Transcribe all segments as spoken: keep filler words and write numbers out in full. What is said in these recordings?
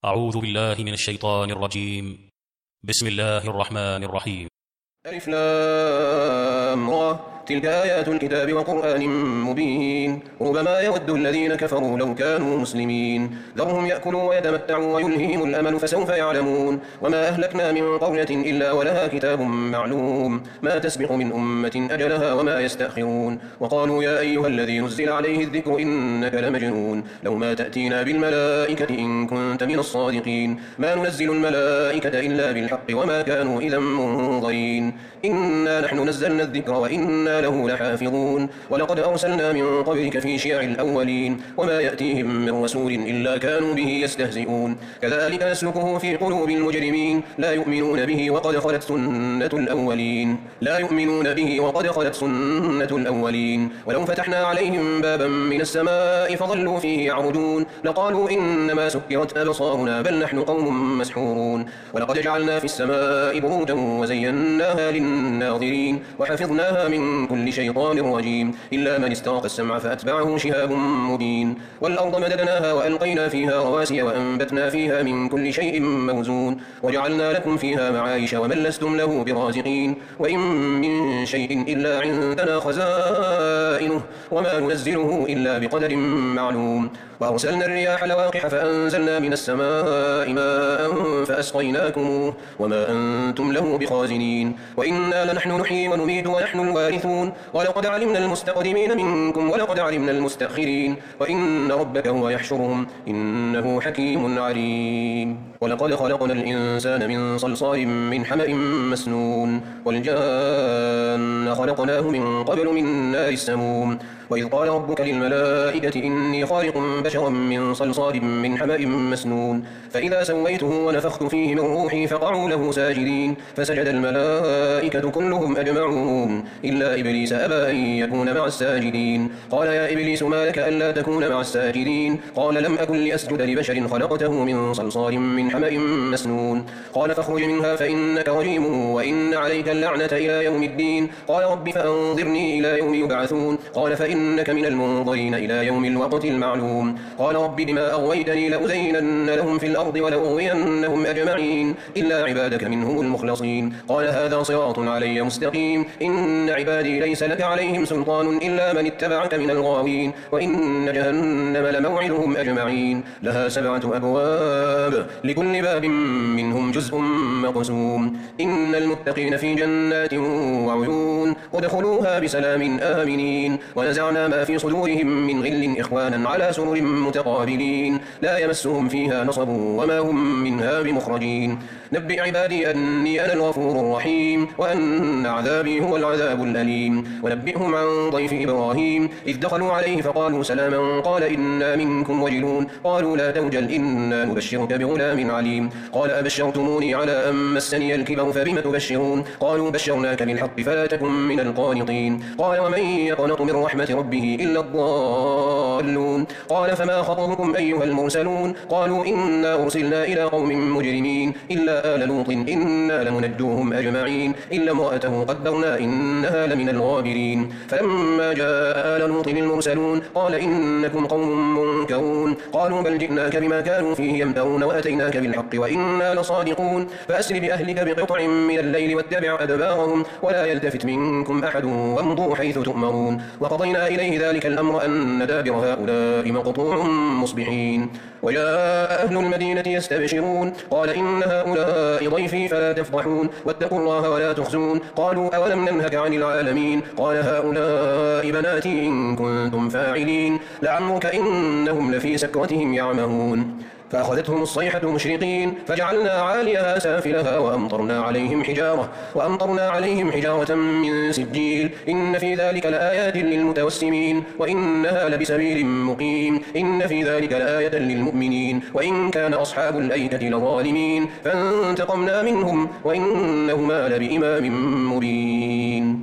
أعوذ بالله من الشيطان الرجيم. بسم الله الرحمن الرحيم. ألف لام را تلك آيات الكتاب وقرآن مبين ربما يود الذين كفروا لو كانوا مسلمين ذرهم يأكلوا ويتمتعوا ويلههم الأمل فسوف يعلمون وما أهلكنا من قرية إلا ولها كتاب معلوم ما تسبق من أمة أجلها وما يستأخرون وقالوا يا أيها الذي نزل عليه الذكر إنك لمجنون لو ما تأتينا بالملائكة إن كنت من الصادقين ما ننزل الملائكة إلا بالحق وما كانوا إذا منظرين إنا نحن نزلنا الذكر وإنا له لحافظون ولقد أرسلنا من قبلك في شيع الأولين وما يأتيهم من رسول إلا كانوا به يستهزئون كذلك نسلكه في قلوب المجرمين لا يؤمنون به وقد خلت سنة الأولين لا يؤمنون به وقد خلت سنة الأولين ولو فتحنا عليهم بابا من السماء فظلوا فيه يعرجون لقالوا إنما سكرت أبصارنا بل نحن قوم مسحورون ولقد جعلنا في السماء بروجا وزيناها للناظرين وحفظناها من كل شيطان رجيم إلا من استرق السمع فأتبعه شهاب مبين والأرض مددناها وألقينا فيها رواسي وأنبتنا فيها من كل شيء موزون وجعلنا لكم فيها معايش ومن لستم له برازقين وإن من شيء إلا عندنا خزائنه وما ننزله إلا بقدر معلوم وأرسلنا الرياح لواقح فأنزلنا من السماء ماء فأسقيناكم وما أنتم له بخازنين وإنا لنحن نحيي ونميت ونحن الوارثون ولقد علمنا المستقدمين منكم ولقد علمنا المستأخرين وإن ربك هو يحشرهم إنه حكيم عليم ولقد خلقنا الإنسان من صلصال من حمأ مسنون والجان خلقناه من قبل من نار السموم وإذ قال ربك للملائكة إني خالق بشرا من صلصال من حمأ مسنون فإذا سويته ونفخت فيه من روحي فقعوا له ساجدين فسجد الملائكة كلهم أجمعون إلا إبليس أبى أن يكون مع الساجدين قال يا إبليس ما لك ألا تكون مع الساجدين قال لم أكن لأسجد لبشر خلقته من صلصال من حمأ مسنون قال فاخرج منها فإنك رجيم وإن عليك اللعنة إلى يوم الدين قال رب فأنظرني إلى يوم يبعثون قال فإنك من المنظرين إلى يوم الوقت المعلوم قال رب بما أغويتني لأزينن لهم في الأرض ولأغوينهم أجمعين إلا عبادك منهم المخلصين قال هذا صراط علي مستقيم إن عبادي ليس لك عليهم سلطان إلا من اتبعك من الغاوين وإن جهنم لموعدهم أجمعين لها سبعة أبواب لكل باب منهم جزء مقسوم إن المتقين في جنات وعيون ادخلوها بسلام آمنين ونزعنا ما في صدورهم من غل إخوانا على سرر متقابلين لا يمسهم فيها نصب وما هم منها بمخرجين نبئ عبادي أني أنا الغفور الرحيم وأن عذابي هو العذاب الأليم ونبئهم عن ضيف إبراهيم إذ دخلوا عليه فقالوا سلاما قال إنا منكم وجلون قالوا لا توجل إنا نبشرك بغلام عليم قال أبشرتموني على أن مسني الكبر فبم تبشرون قالوا بشرناك بالحق فلا تكن من القانطين قال ومن يقنط من رحمة ربه إلا الضالون قال فما خطبكم أيها المرسلون قالوا إنا أرسلنا إلى قوم مجرمين إلا آل لوط إنا لمنجوهم أجمعين إلا امرأته قدرنا إنها لمن الغابرين فلما جاء آل لوط المرسلون قال إنكم قوم منكرون قالوا بل جئناك بما كانوا فيه يمترون وأتيناك بالحق وإنا لصادقون فأسر بأهلك بقطع من الليل واتبع أدبارهم ولا يلتفت منكم أحد وامضوا حيث تؤمرون وقضينا إليه ذلك الأمر أن دابر هؤلاء مقطوع مصبحين وجاء أهل المدينة يستبشرون قال إن هؤلاء ضيفي فلا تفضحون واتقوا الله ولا تخزون قالوا أولم ننهك عن العالمين قال هؤلاء بناتي إن كنتم فاعلين لعمرك إنهم لفي سكرتهم يعمهون فأخذتهم الصيحة مشرقين فجعلنا عاليها سافلها وأمطرنا عليهم حجارة وأمطرنا عليهم حجارة من سجيل إن في ذلك لآيات للمتوسمين وإنها لبسبيل مقيم إن في ذلك لآية للمؤمنين وإن كان أصحاب الأيكة لظالمين فانتقمنا منهم وإنهما لبإمام مبين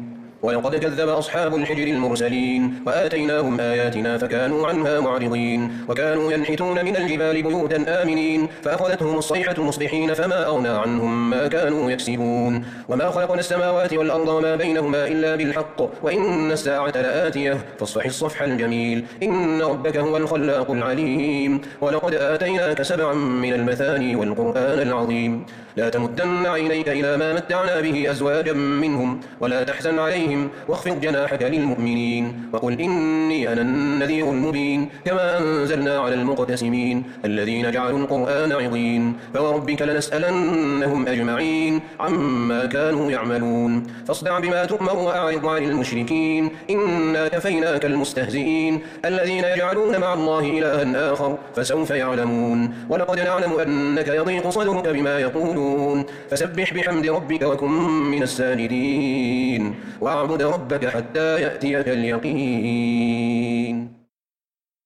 ولقد كذب أصحاب الحجر المرسلين وآتيناهم آياتنا فكانوا عنها معرضين وكانوا ينحتون من الجبال بيوتا آمنين فأخذتهم الصيحة مصبحين فما أغنى عنهم ما كانوا يكسبون وما خلقنا السماوات والأرض وما بينهما إلا بالحق وإن الساعة لآتية فاصفح الصفح الجميل إن ربك هو الخلاق العليم ولقد آتيناك سبعا من المثاني والقرآن العظيم لا تمدن عينيك إلى ما متعنا به أزواجا منهم ولا تحزن عليهم واخفض جناحك للمؤمنين وقل إني أنا النذير المبين كما أنزلنا على المقتسمين الذين جعلوا القرآن عظيم فوربك لنسألنهم أجمعين عما كانوا يعملون فاصدع بما تؤمر وأعرض عن المشركين إنا كفيناك المستهزئين الذين يجعلون مع الله إلها آخر فسوف يعلمون ولقد نعلم أنك يضيق صدرك بما يقولون فسبح بحمد ربك وكن من الساجدين واعبد ربك حتى يأتيك اليقين.